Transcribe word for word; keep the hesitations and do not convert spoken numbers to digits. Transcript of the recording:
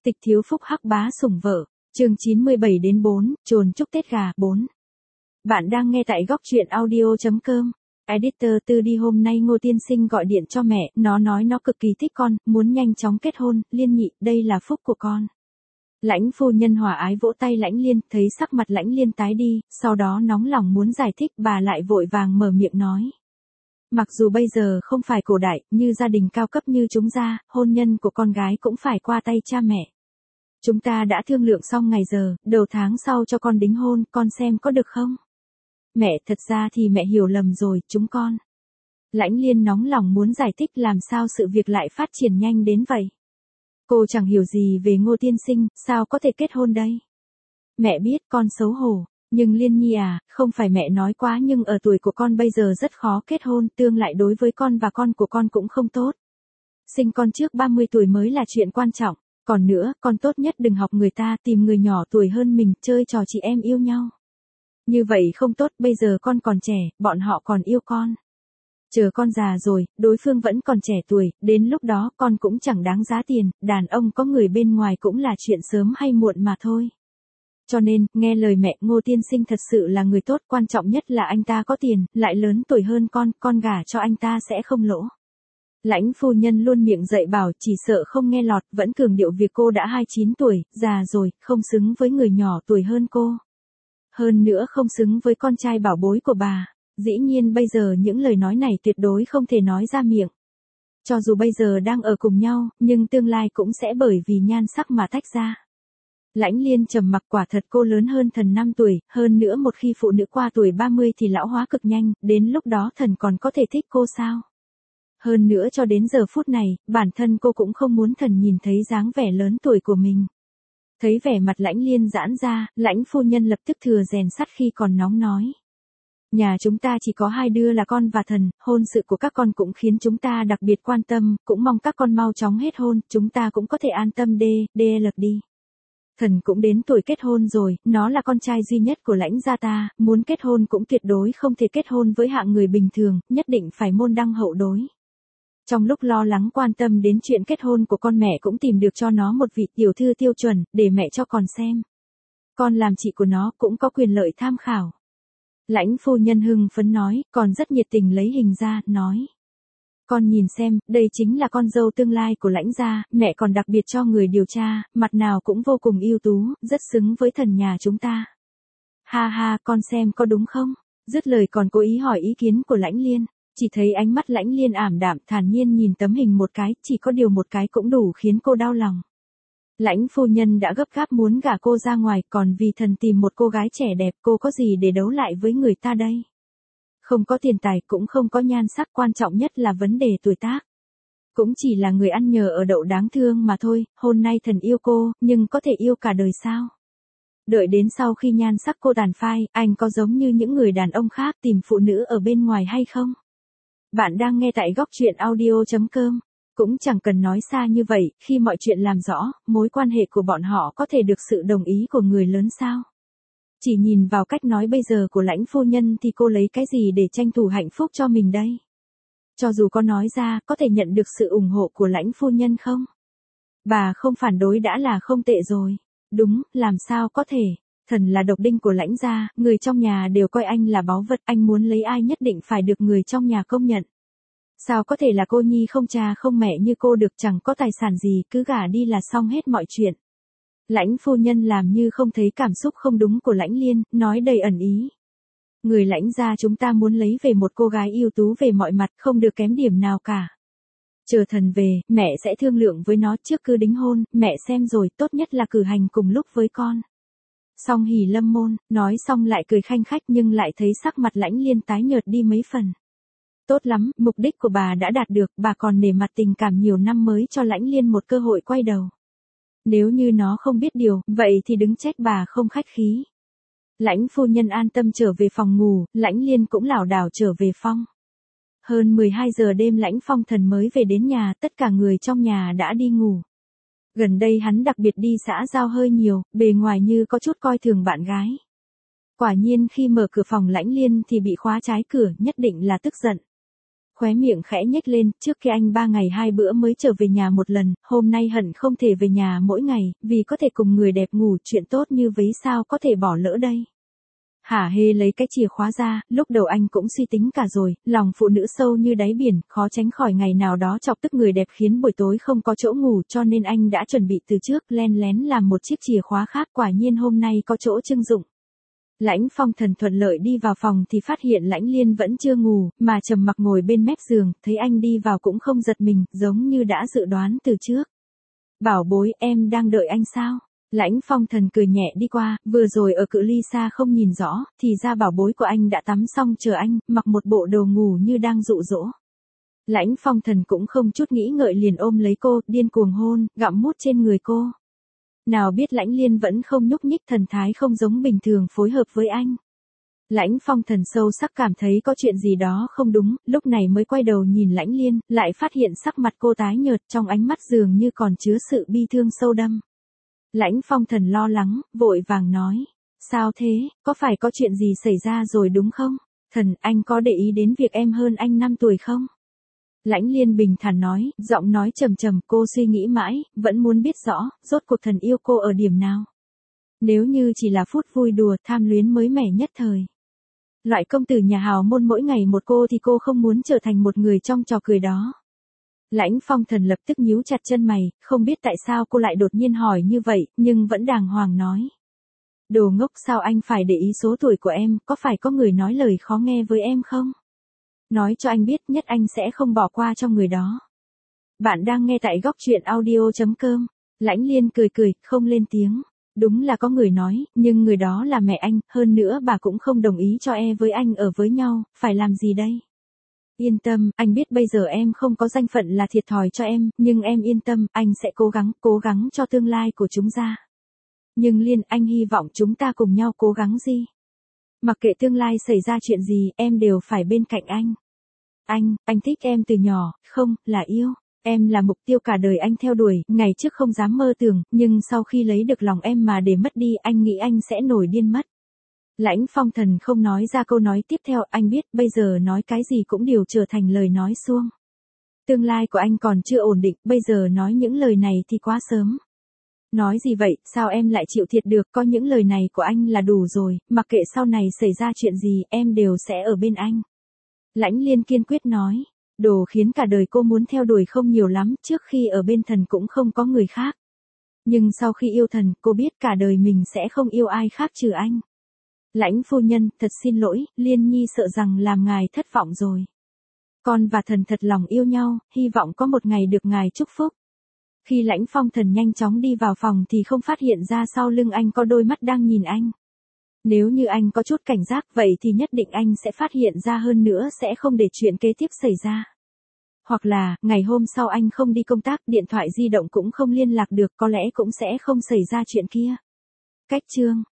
Tịch thiếu phúc hắc bá sủng vợ, chương chín mươi bảy đến bốn, chồn chúc Tết gà, bốn. Bạn đang nghe tại góc truyện audio.com. Editor Tư đi hôm nay Ngô Tiên Sinh gọi điện cho mẹ, nó nói nó cực kỳ thích con, muốn nhanh chóng kết hôn, Liên nhị, đây là phúc của con. Lãnh phu nhân hòa ái vỗ tay Lãnh Liên, thấy sắc mặt Lãnh Liên tái đi, sau đó nóng lòng muốn giải thích, bà lại vội vàng mở miệng nói. Mặc dù bây giờ không phải cổ đại, như gia đình cao cấp như chúng ta, hôn nhân của con gái cũng phải qua tay cha mẹ. Chúng ta đã thương lượng xong ngày giờ, đầu tháng sau cho con đính hôn, con xem có được không? Mẹ, thật ra thì mẹ hiểu lầm rồi, chúng con. Lãnh Liên nóng lòng muốn giải thích làm sao sự việc lại phát triển nhanh đến vậy. Cô chẳng hiểu gì về Ngô Tiên Sinh, sao có thể kết hôn đây? Mẹ biết con xấu hổ, nhưng Liên nhi à, không phải mẹ nói quá nhưng ở tuổi của con bây giờ rất khó kết hôn, tương lại đối với con và con của con cũng không tốt. Sinh con trước ba mươi tuổi mới là chuyện quan trọng, còn nữa, con tốt nhất đừng học người ta tìm người nhỏ tuổi hơn mình, chơi trò chị em yêu nhau. Như vậy không tốt, bây giờ con còn trẻ, bọn họ còn yêu con. Chờ con già rồi, đối phương vẫn còn trẻ tuổi, đến lúc đó con cũng chẳng đáng giá tiền, đàn ông có người bên ngoài cũng là chuyện sớm hay muộn mà thôi. Cho nên, nghe lời mẹ, Ngô Tiên Sinh thật sự là người tốt, quan trọng nhất là anh ta có tiền, lại lớn tuổi hơn con, con gả cho anh ta sẽ không lỗ. Lãnh phu nhân luôn miệng dạy bảo, chỉ sợ không nghe lọt, vẫn cường điệu việc cô đã hai mươi chín tuổi, già rồi, không xứng với người nhỏ tuổi hơn cô. Hơn nữa không xứng với con trai bảo bối của bà. Dĩ nhiên bây giờ những lời nói này tuyệt đối không thể nói ra miệng. Cho dù bây giờ đang ở cùng nhau, nhưng tương lai cũng sẽ bởi vì nhan sắc mà tách ra. Lãnh Liên trầm mặc, quả thật cô lớn hơn thần năm tuổi, hơn nữa một khi phụ nữ qua tuổi ba mươi thì lão hóa cực nhanh, đến lúc đó thần còn có thể thích cô sao? Hơn nữa cho đến giờ phút này, bản thân cô cũng không muốn thần nhìn thấy dáng vẻ lớn tuổi của mình. Thấy vẻ mặt Lãnh Liên giãn ra, Lãnh phu nhân lập tức thừa rèn sắt khi còn nóng nói. Nhà chúng ta chỉ có hai đứa là con và thần, hôn sự của các con cũng khiến chúng ta đặc biệt quan tâm, cũng mong các con mau chóng hết hôn, chúng ta cũng có thể an tâm đê, đê lật đi. Thần cũng đến tuổi kết hôn rồi, nó là con trai duy nhất của Lãnh gia ta, muốn kết hôn cũng tuyệt đối không thể kết hôn với hạng người bình thường, nhất định phải môn đăng hậu đối. Trong lúc lo lắng quan tâm đến chuyện kết hôn của con, mẹ cũng tìm được cho nó một vị tiểu thư tiêu chuẩn, để mẹ cho con xem. Con làm chị của nó cũng có quyền lợi tham khảo. Lãnh phu nhân hưng phấn nói, còn rất nhiệt tình lấy hình ra, nói. Con nhìn xem, đây chính là con dâu tương lai của Lãnh gia, mẹ còn đặc biệt cho người điều tra, mặt nào cũng vô cùng ưu tú, rất xứng với thần nhà chúng ta. Ha ha, con xem có đúng không? Dứt lời còn cố ý hỏi ý kiến của Lãnh Liên. Chỉ thấy ánh mắt Lãnh Liên ảm đạm, thản nhiên nhìn tấm hình một cái, chỉ có điều một cái cũng đủ khiến cô đau lòng. Lãnh phu nhân đã gấp gáp muốn gả cô ra ngoài, còn vì thần tìm một cô gái trẻ đẹp, cô có gì để đấu lại với người ta đây? Không có tiền tài, cũng không có nhan sắc, quan trọng nhất là vấn đề tuổi tác. Cũng chỉ là người ăn nhờ ở đậu đáng thương mà thôi, hôm nay thần yêu cô, nhưng có thể yêu cả đời sao? Đợi đến sau khi nhan sắc cô tàn phai, anh có giống như những người đàn ông khác tìm phụ nữ ở bên ngoài hay không? Bạn đang nghe tại góc truyện audio.com. Cũng chẳng cần nói xa như vậy, khi mọi chuyện làm rõ, mối quan hệ của bọn họ có thể được sự đồng ý của người lớn sao? Chỉ nhìn vào cách nói bây giờ của Lãnh phu nhân thì cô lấy cái gì để tranh thủ hạnh phúc cho mình đây? Cho dù có nói ra, có thể nhận được sự ủng hộ của Lãnh phu nhân không? Bà không phản đối đã là không tệ rồi. Đúng, làm sao có thể? Thần là độc đinh của Lãnh gia, người trong nhà đều coi anh là báu vật, anh muốn lấy ai nhất định phải được người trong nhà công nhận. Sao có thể là cô nhi không cha không mẹ như cô được, chẳng có tài sản gì, cứ gả đi là xong hết mọi chuyện. Lãnh phu nhân làm như không thấy cảm xúc không đúng của Lãnh Liên, nói đầy ẩn ý. Người Lãnh gia chúng ta muốn lấy về một cô gái ưu tú về mọi mặt, không được kém điểm nào cả. Chờ thần về, mẹ sẽ thương lượng với nó, trước cứ đính hôn, mẹ xem rồi, tốt nhất là cử hành cùng lúc với con. Song hỉ lâm môn, nói xong lại cười khanh khách nhưng lại thấy sắc mặt Lãnh Liên tái nhợt đi mấy phần. Tốt lắm, mục đích của bà đã đạt được, bà còn nể mặt tình cảm nhiều năm mới cho Lãnh Liên một cơ hội quay đầu. Nếu như nó không biết điều, vậy thì đứng trách bà không khách khí. Lãnh phu nhân an tâm trở về phòng ngủ, Lãnh Liên cũng lảo đảo trở về phòng. Hơn mười hai giờ đêm Lãnh Phong Thần mới về đến nhà, tất cả người trong nhà đã đi ngủ. Gần đây hắn đặc biệt đi xã giao hơi nhiều, bề ngoài như có chút coi thường bạn gái. Quả nhiên khi mở cửa phòng Lãnh Liên thì bị khóa trái cửa, nhất định là tức giận. khóe miệng khẽ nhếch lên, trước kia anh ba ngày hai bữa mới trở về nhà một lần, hôm nay hận không thể về nhà mỗi ngày, vì có thể cùng người đẹp ngủ, chuyện tốt như vậy sao có thể bỏ lỡ đây. Hả hê lấy cái chìa khóa ra, lúc đầu anh cũng suy tính cả rồi, lòng phụ nữ sâu như đáy biển, khó tránh khỏi ngày nào đó chọc tức người đẹp khiến buổi tối không có chỗ ngủ, cho nên anh đã chuẩn bị từ trước, len lén làm một chiếc chìa khóa khác, quả nhiên hôm nay có chỗ trưng dụng. Lãnh Phong Thần thuận lợi đi vào phòng thì phát hiện Lãnh Liên vẫn chưa ngủ, mà trầm mặc ngồi bên mép giường, thấy anh đi vào cũng không giật mình, giống như đã dự đoán từ trước. Bảo bối, em đang đợi anh sao? Lãnh Phong Thần cười nhẹ đi qua, vừa rồi ở cự ly xa không nhìn rõ, thì ra bảo bối của anh đã tắm xong chờ anh, mặc một bộ đồ ngủ như đang dụ dỗ. Lãnh Phong Thần cũng không chút nghĩ ngợi liền ôm lấy cô, điên cuồng hôn, gặm mút trên người cô. Nào biết Lãnh Liên vẫn không nhúc nhích, thần thái không giống bình thường phối hợp với anh. Lãnh Phong Thần sâu sắc cảm thấy có chuyện gì đó không đúng, lúc này mới quay đầu nhìn Lãnh Liên, lại phát hiện sắc mặt cô tái nhợt, trong ánh mắt dường như còn chứa sự bi thương sâu đậm. Lãnh Phong Thần lo lắng, vội vàng nói, sao thế, có phải có chuyện gì xảy ra rồi đúng không? Thần, anh có để ý đến việc em hơn anh năm tuổi không? Lãnh Liên bình thản nói, giọng nói trầm trầm, cô suy nghĩ mãi, vẫn muốn biết rõ, rốt cuộc thần yêu cô ở điểm nào. Nếu như chỉ là phút vui đùa, tham luyến mới mẻ nhất thời. Loại công tử nhà hào môn mỗi ngày một cô thì cô không muốn trở thành một người trong trò cười đó. Lãnh Phong Thần lập tức nhíu chặt chân mày, không biết tại sao cô lại đột nhiên hỏi như vậy, nhưng vẫn đàng hoàng nói. Đồ ngốc, sao anh phải để ý số tuổi của em, có phải có người nói lời khó nghe với em không? Nói cho anh biết, nhất anh sẽ không bỏ qua cho người đó. Bạn đang nghe tại góc truyện audio chấm com. Lãnh Liên cười cười, không lên tiếng. Đúng là có người nói, nhưng người đó là mẹ anh, hơn nữa bà cũng không đồng ý cho e với anh ở với nhau, phải làm gì đây? Yên tâm, anh biết bây giờ em không có danh phận là thiệt thòi cho em, nhưng em yên tâm, anh sẽ cố gắng, cố gắng cho tương lai của chúng ta. Nhưng Liên, anh hy vọng chúng ta cùng nhau cố gắng gì? Mặc kệ tương lai xảy ra chuyện gì, em đều phải bên cạnh anh. Anh, anh thích em từ nhỏ, không, là yêu. Em là mục tiêu cả đời anh theo đuổi, ngày trước không dám mơ tưởng, nhưng sau khi lấy được lòng em mà để mất đi, anh nghĩ anh sẽ nổi điên mất. Lãnh Phong Thần không nói ra câu nói tiếp theo, anh biết bây giờ nói cái gì cũng đều trở thành lời nói suông. Tương lai của anh còn chưa ổn định, bây giờ nói những lời này thì quá sớm. Nói gì vậy, sao em lại chịu thiệt được, có những lời này của anh là đủ rồi, mặc kệ sau này xảy ra chuyện gì, em đều sẽ ở bên anh. Lãnh Liên kiên quyết nói, đồ khiến cả đời cô muốn theo đuổi không nhiều lắm, trước khi ở bên thần cũng không có người khác. Nhưng sau khi yêu thần, cô biết cả đời mình sẽ không yêu ai khác trừ anh. Lãnh phu nhân, thật xin lỗi, Liên Nhi sợ rằng làm ngài thất vọng rồi. Con và thần thật lòng yêu nhau, hy vọng có một ngày được ngài chúc phúc. Khi Lãnh Phong Thần nhanh chóng đi vào phòng thì không phát hiện ra sau lưng anh có đôi mắt đang nhìn anh. Nếu như anh có chút cảnh giác vậy thì nhất định anh sẽ phát hiện ra, hơn nữa sẽ không để chuyện kế tiếp xảy ra. Hoặc là, ngày hôm sau anh không đi công tác, điện thoại di động cũng không liên lạc được, có lẽ cũng sẽ không xảy ra chuyện kia. Cách chương